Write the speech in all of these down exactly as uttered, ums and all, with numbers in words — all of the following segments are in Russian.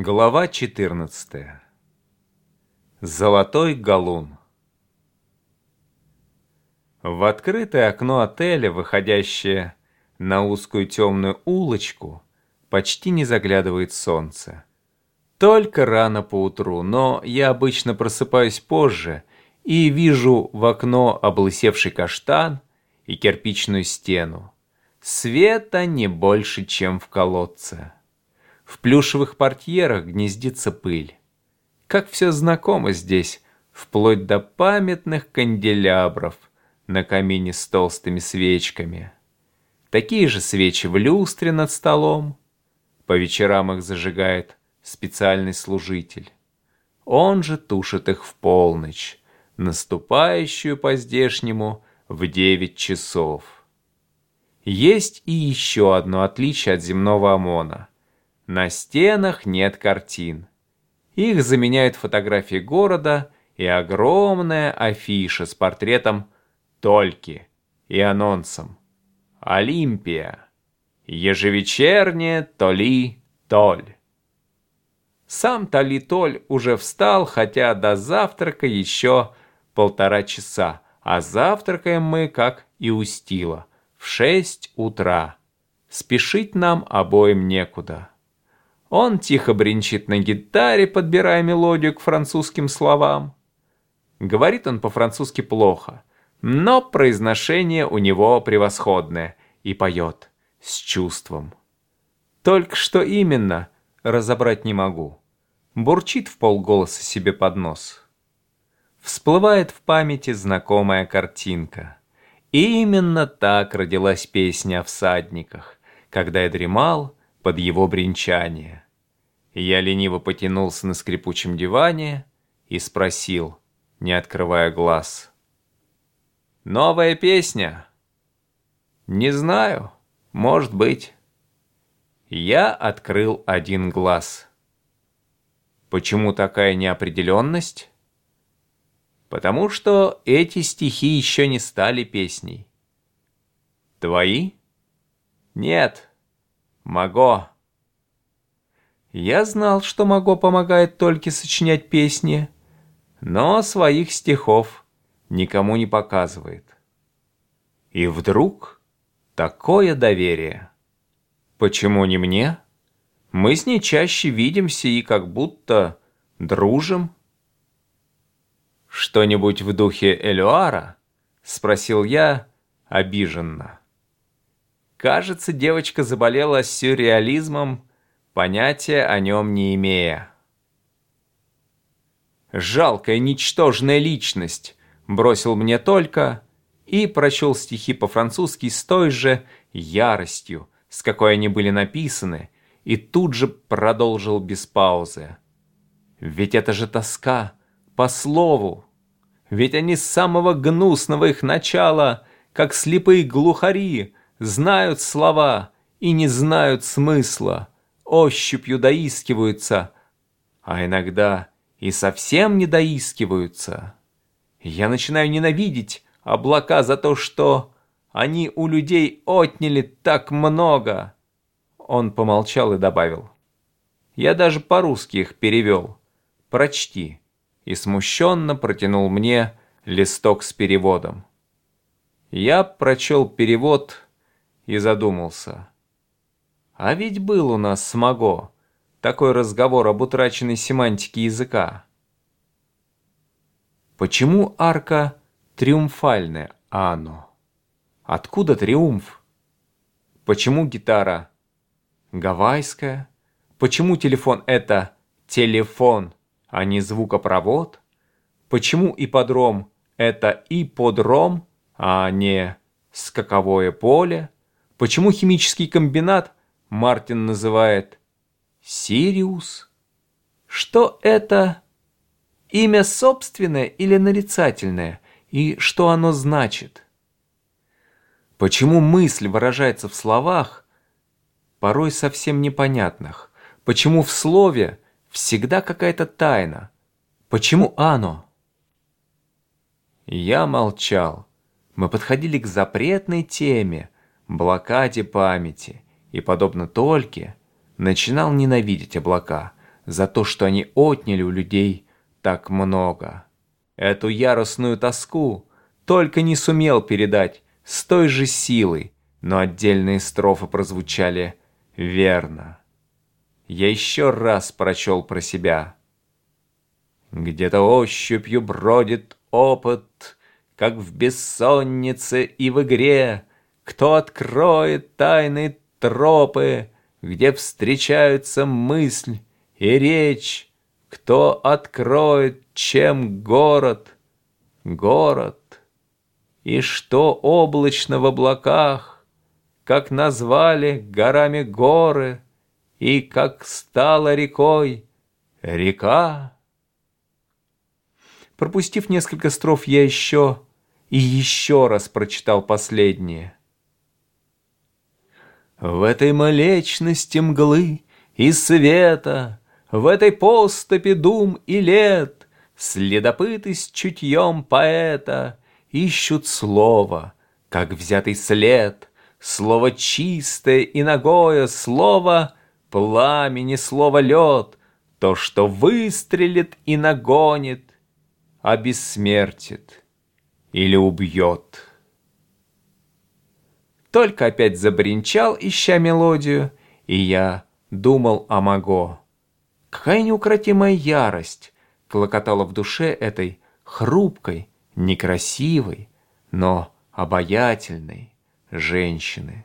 Глава четырнадцатая. Золотой галун. В открытое окно отеля, выходящее на узкую темную улочку, почти не заглядывает солнце. Только рано поутру, но я обычно просыпаюсь позже и вижу в окно облысевший каштан и кирпичную стену. Света не больше, чем в колодце. В плюшевых портьерах гнездится пыль. Как все знакомо здесь, вплоть до памятных канделябров на камине с толстыми свечками. Такие же свечи в люстре над столом. По вечерам их зажигает специальный служитель. Он же тушит их в полночь, наступающую по-здешнему в девять часов. Есть и еще одно отличие от земного ОМОНа. На стенах нет картин. Их заменяют фотографии города и огромная афиша с портретом Тольки и анонсом: «Олимпия. Ежевечернее Толи-Толь». Сам Толи-Толь уже встал, хотя до завтрака еще полтора часа, а завтракаем мы, как и Устила, в шесть утра. Спешить нам обоим некуда. Он тихо бренчит на гитаре, подбирая мелодию к французским словам. Говорит он по-французски плохо, но произношение у него превосходное и поет с чувством. Только что именно, разобрать не могу. Бурчит вполголоса себе под нос. Всплывает в памяти знакомая картинка. И именно так родилась песня о всадниках, когда я дремал под его бренчание. Я лениво потянулся на скрипучем диване и спросил, не открывая глаз: «Новая песня?» «Не знаю, может быть». Я открыл один глаз. Почему такая неопределенность? Потому что эти стихи еще не стали песней. Твои? Нет. Маго. Я знал, что Маго помогает Тольке сочинять песни, но своих стихов никому не показывает. И вдруг такое доверие. Почему не мне? Мы с ней чаще видимся и как будто дружим. «Что-нибудь в духе Элюара?» — спросил я обиженно. Кажется, девочка заболела сюрреализмом, понятия о нем не имея. «Жалкая, ничтожная личность», — бросил мне Толька и прочел стихи по-французски с той же яростью, с какой они были написаны, и тут же продолжил без паузы. «Ведь это же тоска по слову, ведь они с самого гнусного их начала, как слепые глухари, знают слова и не знают смысла, ощупью доискиваются, а иногда и совсем не доискиваются. Я начинаю ненавидеть облака за то, что они у людей отняли так много». Он помолчал и добавил: «Я даже по-русски их перевел. Прочти». И смущенно протянул мне листок с переводом. Я прочел перевод и задумался. А ведь был у нас с Маго такой разговор об утраченной семантике языка. Почему арка триумфальная, Ано? Откуда триумф? Почему гитара гавайская? Почему телефон — это телефон, а не звукопровод? Почему ипподром — это ипподром, а не скаковое поле? Почему химический комбинат Мартин называет Сириус? Что это? Имя собственное или нарицательное? И что оно значит? Почему мысль выражается в словах, порой совсем непонятных? Почему в слове всегда какая-то тайна? Почему оно? Я молчал. Мы подходили к запретной теме, блокаде памяти, и, подобно Тольке, начинал ненавидеть облака, за то, что они отняли у людей так много. Эту яростную тоску только не сумел передать с той же силой, но отдельные строфы прозвучали верно. Я еще раз прочел про себя. Где-то ощупью бродит опыт, как в бессоннице и в игре. Кто откроет тайны тропы, где встречаются мысль и речь? Кто откроет, чем город, город? И что облачно в облаках, как назвали горами горы, и как стала рекой река? Пропустив несколько строф, я еще и еще раз прочитал последнее. В этой млечности мглы и света, в этой поступе дум и лет, следопыты с чутьем поэта ищут слово, как взятый след, слово чистое и нагое, слово пламени, слово лед, то, что выстрелит и нагонит, обессмертит или убьет. Только опять забринчал, ища мелодию, и я думал о Маго. Какая неукротимая ярость клокотала в душе этой хрупкой, некрасивой, но обаятельной женщины.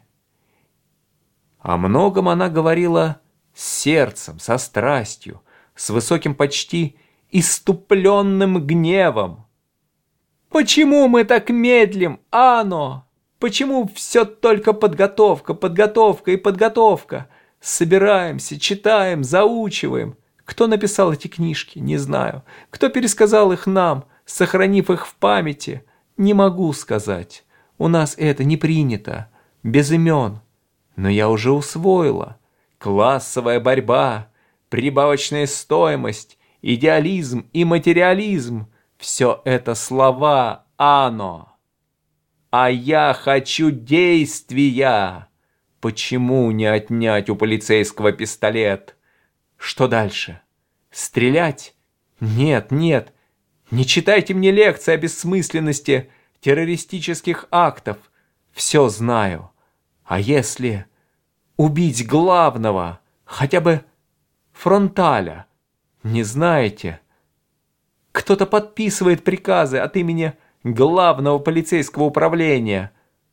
О многом она говорила с сердцем, со страстью, с высоким почти иступленным гневом. «Почему мы так медлим, Ано? Почему все только подготовка, подготовка и подготовка? Собираемся, читаем, заучиваем. Кто написал эти книжки, не знаю. Кто пересказал их нам, сохранив их в памяти, не могу сказать. У нас это не принято, без имен. Но я уже усвоила. Классовая борьба, прибавочная стоимость, идеализм и материализм – все это слова «Ано». А я хочу действия. Почему не отнять у полицейского пистолет? Что дальше? Стрелять? Нет, нет. Не читайте мне лекции о бессмысленности террористических актов. Все знаю. А если убить главного, хотя бы фронталя? Не знаете? Кто-то подписывает приказы от имени главного полицейского управления.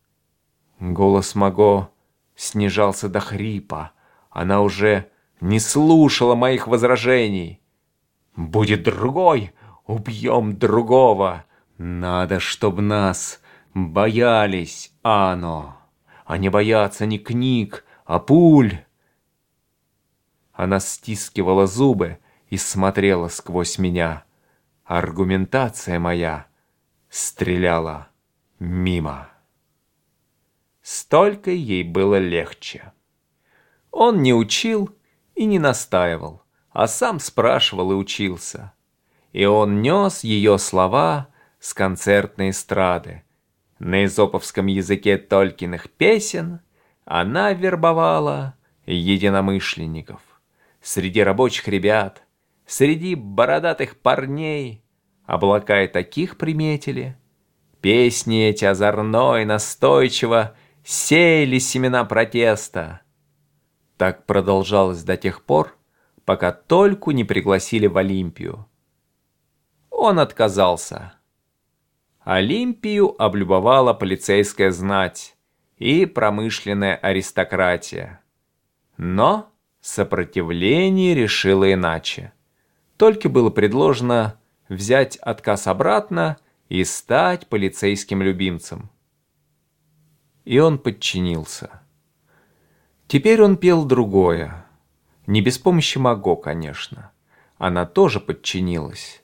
Голос Маго снижался до хрипа. Она уже не слушала моих возражений. Будет другой, убьем другого. Надо, чтоб нас боялись, Ано. А не бояться ни книг, а пуль. Она стискивала зубы и смотрела сквозь меня. Аргументация моя стреляла мимо. Столько ей было легче. Он не учил и не настаивал, а сам спрашивал и учился. И он нес ее слова с концертной эстрады. На эзоповском языке Толькиных песен она вербовала единомышленников. Среди рабочих ребят, среди бородатых парней облака и таких приметили. Песни эти озорно и настойчиво сеяли семена протеста. Так продолжалось до тех пор, пока Тольку не пригласили в Олимпию. Он отказался. Олимпию облюбовала полицейская знать и промышленная аристократия. Но сопротивление решило иначе. Тольке было предложено взять отказ обратно и стать полицейским любимцем. И он подчинился. Теперь он пел другое. Не без помощи Маго, конечно. Она тоже подчинилась.